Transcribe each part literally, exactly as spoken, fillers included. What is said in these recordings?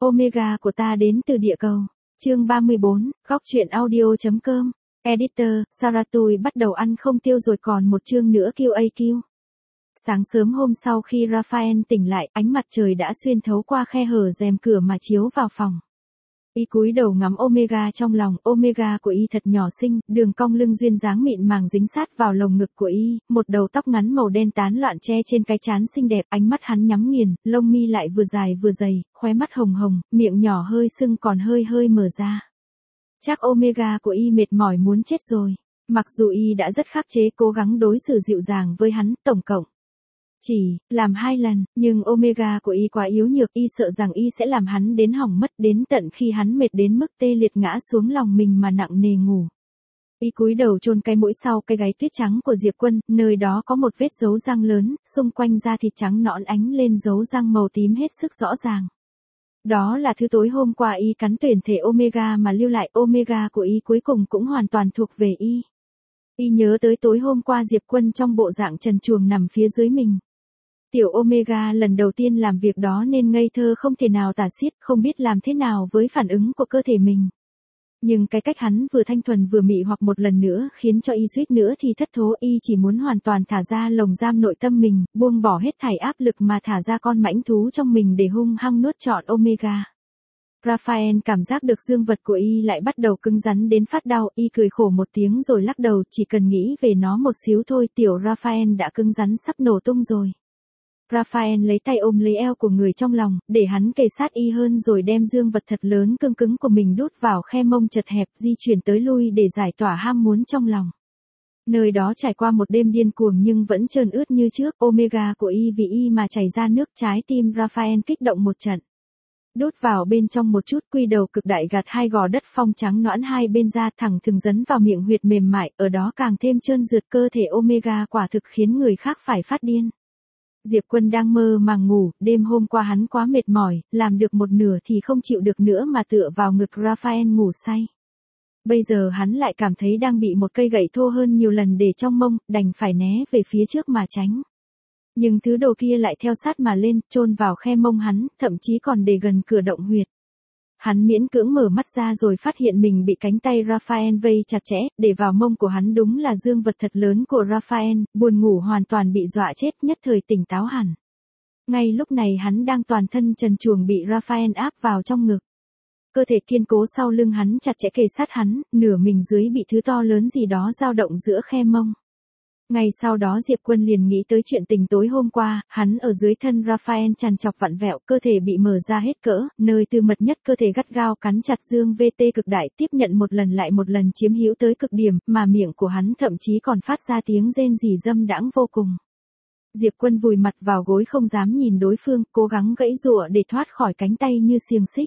Omega của ta đến từ địa cầu. Chương ba mươi bốn, góc truyện audio.com. Editor, Saratui bắt đầu ăn không tiêu rồi còn một chương nữa quy a quy. Sáng sớm hôm sau khi Raphael tỉnh lại, ánh mặt trời đã xuyên thấu qua khe hở rèm cửa mà chiếu vào phòng. Y cúi đầu ngắm Omega trong lòng, Omega của Y thật nhỏ xinh, đường cong lưng duyên dáng mịn màng dính sát vào lồng ngực của Y, một đầu tóc ngắn màu đen tán loạn che trên cái trán xinh đẹp, ánh mắt hắn nhắm nghiền, lông mi lại vừa dài vừa dày, khóe mắt hồng hồng, miệng nhỏ hơi sưng còn hơi hơi mở ra. Chắc Omega của Y mệt mỏi muốn chết rồi. Mặc dù Y đã rất khắc chế cố gắng đối xử dịu dàng với hắn, tổng cộng chỉ làm hai lần, nhưng Omega của Y quá yếu nhược, Y sợ rằng Y sẽ làm hắn đến hỏng mất, đến tận khi hắn mệt đến mức tê liệt ngã xuống lòng mình mà nặng nề ngủ. Y cúi đầu chôn cái mũi sau cái gáy tuyết trắng của Diệp Quân, nơi đó có một vết dấu răng lớn, xung quanh da thịt trắng nõn ánh lên dấu răng màu tím hết sức rõ ràng. Đó là thứ tối hôm qua Y cắn tuyển thể Omega mà lưu lại, Omega của Y cuối cùng cũng hoàn toàn thuộc về Y. Y nhớ tới tối hôm qua Diệp Quân trong bộ dạng trần truồng nằm phía dưới mình. Tiểu Omega lần đầu tiên làm việc đó nên ngây thơ không thể nào tả xiết, không biết làm thế nào với phản ứng của cơ thể mình. Nhưng cái cách hắn vừa thanh thuần vừa mị hoặc một lần nữa khiến cho Y suýt nữa thì thất thố. Y chỉ muốn hoàn toàn thả ra lồng giam nội tâm mình, buông bỏ hết thảy áp lực mà thả ra con mãnh thú trong mình để hung hăng nuốt trọn Omega. Raphael cảm giác được dương vật của Y lại bắt đầu cứng rắn đến phát đau, Y cười khổ một tiếng rồi lắc đầu, chỉ cần nghĩ về nó một xíu thôi, tiểu Raphael đã cứng rắn sắp nổ tung rồi. Raphael lấy tay ôm lấy eo của người trong lòng, để hắn kề sát Y hơn rồi đem dương vật thật lớn cương cứng của mình đút vào khe mông chật hẹp, di chuyển tới lui để giải tỏa ham muốn trong lòng. Nơi đó trải qua một đêm điên cuồng nhưng vẫn trơn ướt như trước, Omega của Y vì Y mà chảy ra nước, trái tim Raphael kích động một trận. Đút vào bên trong một chút, quy đầu cực đại gạt hai gò đất phong trắng nõn hai bên ra thẳng thừng dấn vào miệng huyệt mềm mại, ở đó càng thêm trơn rượt, cơ thể Omega quả thực khiến người khác phải phát điên. Diệp Quân đang mơ màng ngủ, đêm hôm qua hắn quá mệt mỏi, làm được một nửa thì không chịu được nữa mà tựa vào ngực Raphael ngủ say. Bây giờ hắn lại cảm thấy đang bị một cây gậy thô hơn nhiều lần để trong mông, đành phải né về phía trước mà tránh. Nhưng thứ đồ kia lại theo sát mà lên, chôn vào khe mông hắn, thậm chí còn để gần cửa động huyệt. Hắn miễn cưỡng mở mắt ra rồi phát hiện mình bị cánh tay Raphael vây chặt chẽ, để vào mông của hắn đúng là dương vật thật lớn của Raphael, buồn ngủ hoàn toàn bị dọa chết, nhất thời tỉnh táo hẳn. Ngay lúc này hắn đang toàn thân trần truồng bị Raphael áp vào trong ngực. Cơ thể kiên cố sau lưng hắn chặt chẽ kề sát hắn, nửa mình dưới bị thứ to lớn gì đó dao động giữa khe mông. Ngay sau đó Diệp Quân liền nghĩ tới chuyện tình tối hôm qua, hắn ở dưới thân Raphael trằn trọc vặn vẹo, cơ thể bị mở ra hết cỡ, nơi tư mật nhất cơ thể gắt gao cắn chặt dương vê tê cực đại, tiếp nhận một lần lại một lần chiếm hữu tới cực điểm, mà miệng của hắn thậm chí còn phát ra tiếng rên rỉ dâm đãng vô cùng. Diệp Quân vùi mặt vào gối không dám nhìn đối phương, cố gắng gãy giụa để thoát khỏi cánh tay như xiềng xích.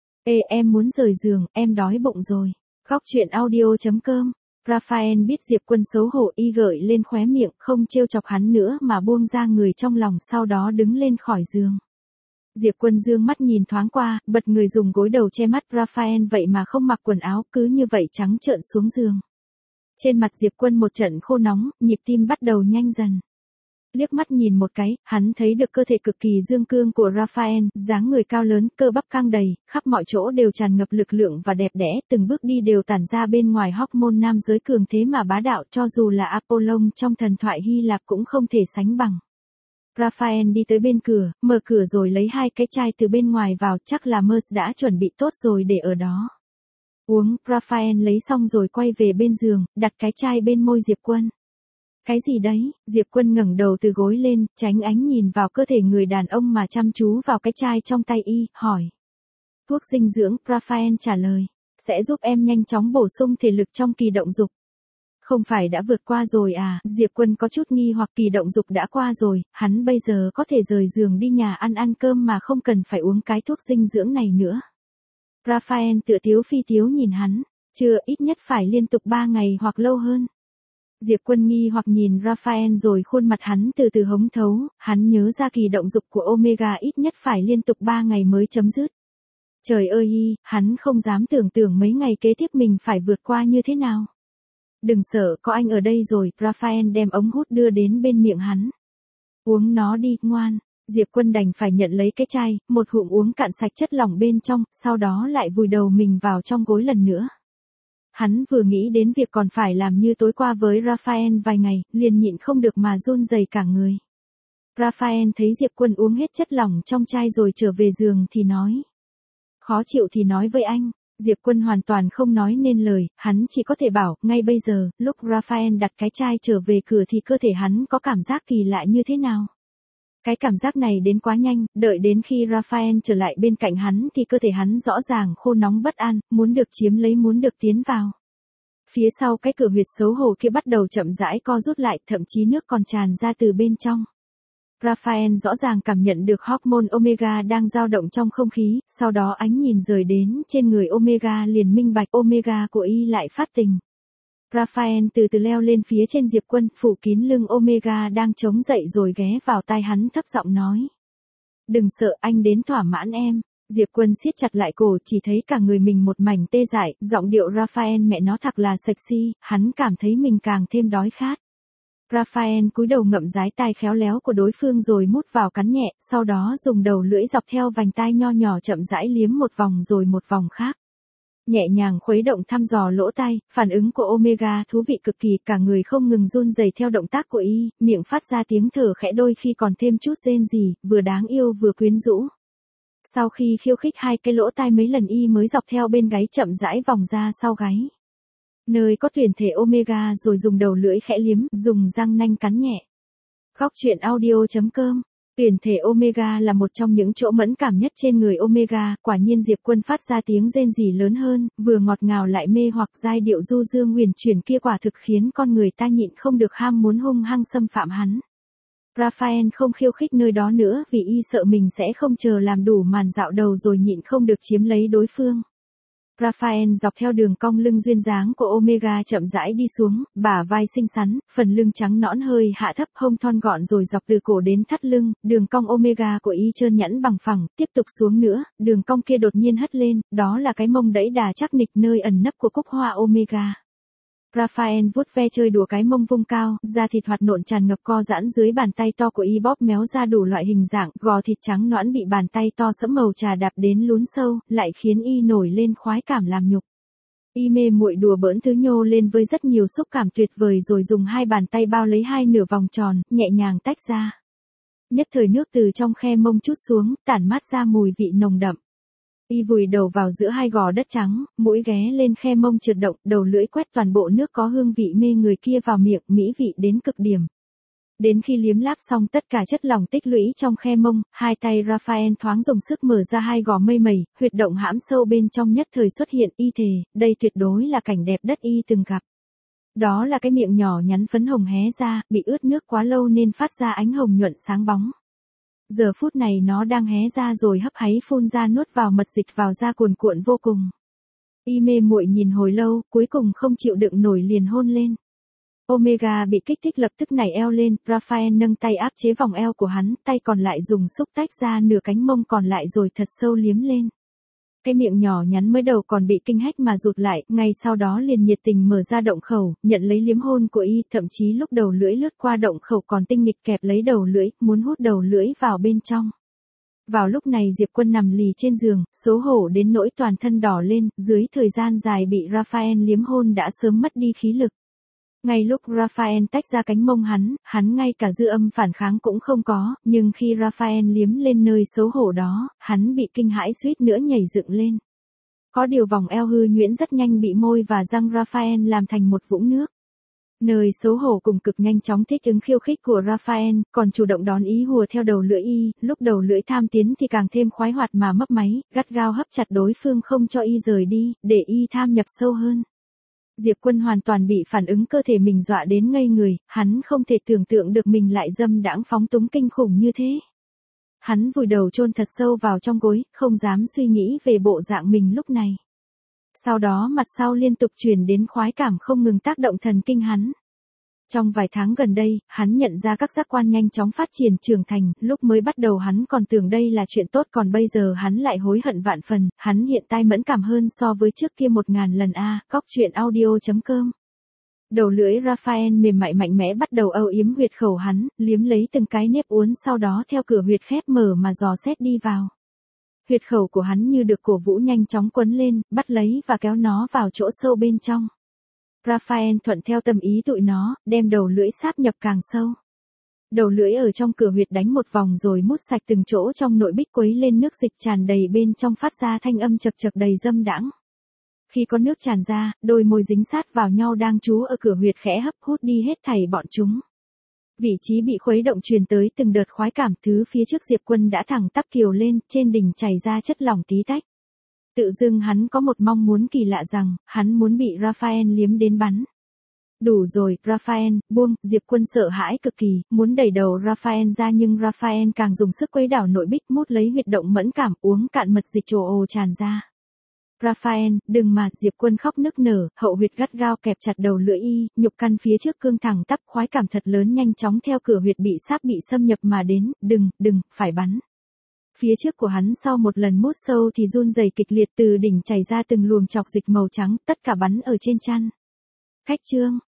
Ê em muốn rời giường, em đói bụng rồi. Góc truyện audio.com. Raphael biết Diệp Quân xấu hổ, Y gợi lên khóe miệng, không trêu chọc hắn nữa mà buông ra người trong lòng, sau đó đứng lên khỏi giường. Diệp Quân dương mắt nhìn thoáng qua, bật người dùng gối đầu che mắt, Raphael vậy mà không mặc quần áo, cứ như vậy trắng trợn xuống giường. Trên mặt Diệp Quân một trận khô nóng, nhịp tim bắt đầu nhanh dần. Liếc mắt nhìn một cái, hắn thấy được cơ thể cực kỳ dương cương của Raphael, dáng người cao lớn, cơ bắp căng đầy, khắp mọi chỗ đều tràn ngập lực lượng và đẹp đẽ, từng bước đi đều tản ra bên ngoài hormone nam giới cường thế mà bá đạo, cho dù là Apollon trong thần thoại Hy Lạp cũng không thể sánh bằng. Raphael đi tới bên cửa, mở cửa rồi lấy hai cái chai từ bên ngoài vào, chắc là Merce đã chuẩn bị tốt rồi để ở đó. Uống, Raphael lấy xong rồi quay về bên giường, đặt cái chai bên môi Diệp Quân. Cái gì đấy? Diệp Quân ngẩng đầu từ gối lên, tránh ánh nhìn vào cơ thể người đàn ông mà chăm chú vào cái chai trong tay Y, hỏi. Thuốc dinh dưỡng, Raphael trả lời, sẽ giúp em nhanh chóng bổ sung thể lực trong kỳ động dục. Không phải đã vượt qua rồi à? Diệp Quân có chút nghi hoặc, kỳ động dục đã qua rồi, hắn bây giờ có thể rời giường đi nhà ăn ăn cơm mà không cần phải uống cái thuốc dinh dưỡng này nữa. Raphael tựa tiếu phi tiếu nhìn hắn, chưa, ít nhất phải liên tục ba ngày hoặc lâu hơn. Diệp Quân nghi hoặc nhìn Raphael rồi khuôn mặt hắn từ từ hống thấu, hắn nhớ ra kỳ động dục của Omega ít nhất phải liên tục ba ngày mới chấm dứt. Trời ơi, hắn không dám tưởng tượng mấy ngày kế tiếp mình phải vượt qua như thế nào. Đừng sợ, có anh ở đây rồi, Raphael đem ống hút đưa đến bên miệng hắn. Uống nó đi, ngoan. Diệp Quân đành phải nhận lấy cái chai, một hụm uống cạn sạch chất lỏng bên trong, sau đó lại vùi đầu mình vào trong gối lần nữa. Hắn vừa nghĩ đến việc còn phải làm như tối qua với Raphael vài ngày, liền nhịn không được mà run rẩy cả người. Raphael thấy Diệp Quân uống hết chất lỏng trong chai rồi trở về giường thì nói. Khó chịu thì nói với anh. Diệp Quân hoàn toàn không nói nên lời, hắn chỉ có thể bảo, ngay bây giờ, lúc Raphael đặt cái chai trở về cửa thì cơ thể hắn có cảm giác kỳ lạ như thế nào. Cái cảm giác này đến quá nhanh, đợi đến khi Raphael trở lại bên cạnh hắn thì cơ thể hắn rõ ràng khô nóng bất an, muốn được chiếm lấy muốn được tiến vào. Phía sau cái cửa huyệt xấu hổ kia bắt đầu chậm rãi co rút lại, thậm chí nước còn tràn ra từ bên trong. Raphael rõ ràng cảm nhận được hormone Omega đang dao động trong không khí, sau đó ánh nhìn rời đến trên người Omega liền minh bạch Omega của y lại phát tình. Raphael từ từ leo lên phía trên Diệp Quân, phủ kín lưng Omega đang chống dậy rồi ghé vào tai hắn thấp giọng nói. Đừng sợ, anh đến thỏa mãn em. Diệp Quân siết chặt lại cổ, chỉ thấy cả người mình một mảnh tê dại, giọng điệu Raphael mẹ nó thật là sexy, hắn cảm thấy mình càng thêm đói khát. Raphael cúi đầu ngậm dái tai khéo léo của đối phương rồi mút vào cắn nhẹ, sau đó dùng đầu lưỡi dọc theo vành tai nho nhỏ chậm rãi liếm một vòng rồi một vòng khác. Nhẹ nhàng khuấy động thăm dò lỗ tai, phản ứng của Omega thú vị cực kỳ, cả người không ngừng run rẩy theo động tác của y, miệng phát ra tiếng thở khẽ đôi khi còn thêm chút rên rỉ, vừa đáng yêu vừa quyến rũ. Sau khi khiêu khích hai cái lỗ tai mấy lần y mới dọc theo bên gáy chậm rãi vòng ra sau gáy. Nơi có tuyển thể Omega rồi dùng đầu lưỡi khẽ liếm, dùng răng nanh cắn nhẹ. Góc truyện audio chấm com. Tuyển thể Omega là một trong những chỗ mẫn cảm nhất trên người Omega, quả nhiên Diệp Quân phát ra tiếng rên rỉ lớn hơn, vừa ngọt ngào lại mê hoặc giai điệu du dương huyền chuyển kia quả thực khiến con người ta nhịn không được ham muốn hung hăng xâm phạm hắn. Raphael không khiêu khích nơi đó nữa vì y sợ mình sẽ không chờ làm đủ màn dạo đầu rồi nhịn không được chiếm lấy đối phương. Raphael dọc theo đường cong lưng duyên dáng của Omega chậm rãi đi xuống, bả vai xinh xắn, phần lưng trắng nõn hơi hạ thấp, hông thon gọn rồi dọc từ cổ đến thắt lưng, đường cong Omega của y trơn nhẵn bằng phẳng, tiếp tục xuống nữa, đường cong kia đột nhiên hất lên, đó là cái mông đẫy đà chắc nịch nơi ẩn nấp của cúc hoa Omega. Raphael vuốt ve chơi đùa cái mông vung cao, da thịt hoạt nộn tràn ngập co giãn dưới bàn tay to của y bóp méo ra đủ loại hình dạng, gò thịt trắng nõn bị bàn tay to sẫm màu trà đạp đến lún sâu, lại khiến y nổi lên khoái cảm làm nhục. Y mê muội đùa bỡn thứ nhô lên với rất nhiều xúc cảm tuyệt vời rồi dùng hai bàn tay bao lấy hai nửa vòng tròn, nhẹ nhàng tách ra. Nhất thời nước từ trong khe mông trút xuống, tản mát ra mùi vị nồng đậm. Y vùi đầu vào giữa hai gò đất trắng, mũi ghé lên khe mông trượt động, đầu lưỡi quét toàn bộ nước có hương vị mê người kia vào miệng, mỹ vị đến cực điểm. Đến khi liếm láp xong tất cả chất lỏng tích lũy trong khe mông, hai tay Raphael thoáng dùng sức mở ra hai gò mây mẩy, huyệt động hãm sâu bên trong nhất thời xuất hiện, y thề, đây tuyệt đối là cảnh đẹp đất y từng gặp. Đó là cái miệng nhỏ nhắn phấn hồng hé ra, bị ướt nước quá lâu nên phát ra ánh hồng nhuận sáng bóng. Giờ phút này nó đang hé ra rồi hấp háy phun ra nuốt vào mật dịch vào da cuồn cuộn vô cùng. Y mê muội nhìn hồi lâu, cuối cùng không chịu đựng nổi liền hôn lên. Omega bị kích thích lập tức nảy eo lên, Raphael nâng tay áp chế vòng eo của hắn, tay còn lại dùng xúc tách ra nửa cánh mông còn lại rồi thật sâu liếm lên. Cái miệng nhỏ nhắn mới đầu còn bị kinh hách mà rụt lại, ngay sau đó liền nhiệt tình mở ra động khẩu, nhận lấy liếm hôn của y, thậm chí lúc đầu lưỡi lướt qua động khẩu còn tinh nghịch kẹp lấy đầu lưỡi, muốn hút đầu lưỡi vào bên trong. Vào lúc này Diệp Quân nằm lì trên giường, xấu hổ đến nỗi toàn thân đỏ lên, dưới thời gian dài bị Raphael liếm hôn đã sớm mất đi khí lực. Ngay lúc Raphael tách ra cánh mông hắn, hắn ngay cả dư âm phản kháng cũng không có, nhưng khi Raphael liếm lên nơi xấu hổ đó, hắn bị kinh hãi suýt nữa nhảy dựng lên. Có điều vòng eo hư nhuyễn rất nhanh bị môi và răng Raphael làm thành một vũng nước. Nơi xấu hổ cùng cực nhanh chóng thích ứng khiêu khích của Raphael, còn chủ động đón ý hùa theo đầu lưỡi y, lúc đầu lưỡi tham tiến thì càng thêm khoái hoạt mà mấp máy, gắt gao hấp chặt đối phương không cho y rời đi, để y tham nhập sâu hơn. Diệp Quân hoàn toàn bị phản ứng cơ thể mình dọa đến ngây người, hắn không thể tưởng tượng được mình lại dâm đãng phóng túng kinh khủng như thế. Hắn vùi đầu chôn thật sâu vào trong gối, không dám suy nghĩ về bộ dạng mình lúc này. Sau đó mặt sau liên tục truyền đến khoái cảm không ngừng tác động thần kinh hắn. Trong vài tháng gần đây, hắn nhận ra các giác quan nhanh chóng phát triển trưởng thành, lúc mới bắt đầu hắn còn tưởng đây là chuyện tốt còn bây giờ hắn lại hối hận vạn phần, hắn hiện tại mẫn cảm hơn so với trước kia một ngàn lần a, góc truyện audio chấm com. Đầu lưỡi Raphael mềm mại mạnh mẽ bắt đầu âu yếm huyệt khẩu hắn, liếm lấy từng cái nếp uốn sau đó theo cửa huyệt khép mở mà dò xét đi vào. Huyệt khẩu của hắn như được cổ vũ nhanh chóng quấn lên, bắt lấy và kéo nó vào chỗ sâu bên trong. Raphael thuận theo tâm ý tụi nó, đem đầu lưỡi sáp nhập càng sâu. Đầu lưỡi ở trong cửa huyệt đánh một vòng rồi mút sạch từng chỗ trong nội bích quấy lên nước dịch tràn đầy bên trong phát ra thanh âm chật chật đầy dâm đãng. Khi có nước tràn ra, đôi môi dính sát vào nhau đang trú ở cửa huyệt khẽ hấp hút đi hết thảy bọn chúng. Vị trí bị khuấy động truyền tới từng đợt khoái cảm, thứ phía trước Diệp Quân đã thẳng tắp kiều lên, trên đỉnh chảy ra chất lỏng tí tách. Tự dưng hắn có một mong muốn kỳ lạ rằng, hắn muốn bị Raphael liếm đến bắn. Đủ rồi, Raphael, buông, Diệp Quân sợ hãi cực kỳ, muốn đẩy đầu Raphael ra nhưng Raphael càng dùng sức quấy đảo nội bích mút lấy huyệt động mẫn cảm, uống cạn mật dịch trồ ồ tràn ra. Raphael, đừng mà, Diệp Quân khóc nức nở, hậu huyệt gắt gao kẹp chặt đầu lưỡi y, nhục căn phía trước cương thẳng tắp, khoái cảm thật lớn nhanh chóng theo cửa huyệt bị sáp bị xâm nhập mà đến, đừng, đừng, phải bắn. Phía trước của hắn sau một lần mút sâu thì run rẩy kịch liệt, từ đỉnh chảy ra từng luồng chọc dịch màu trắng, tất cả bắn ở trên chăn. Khách trương,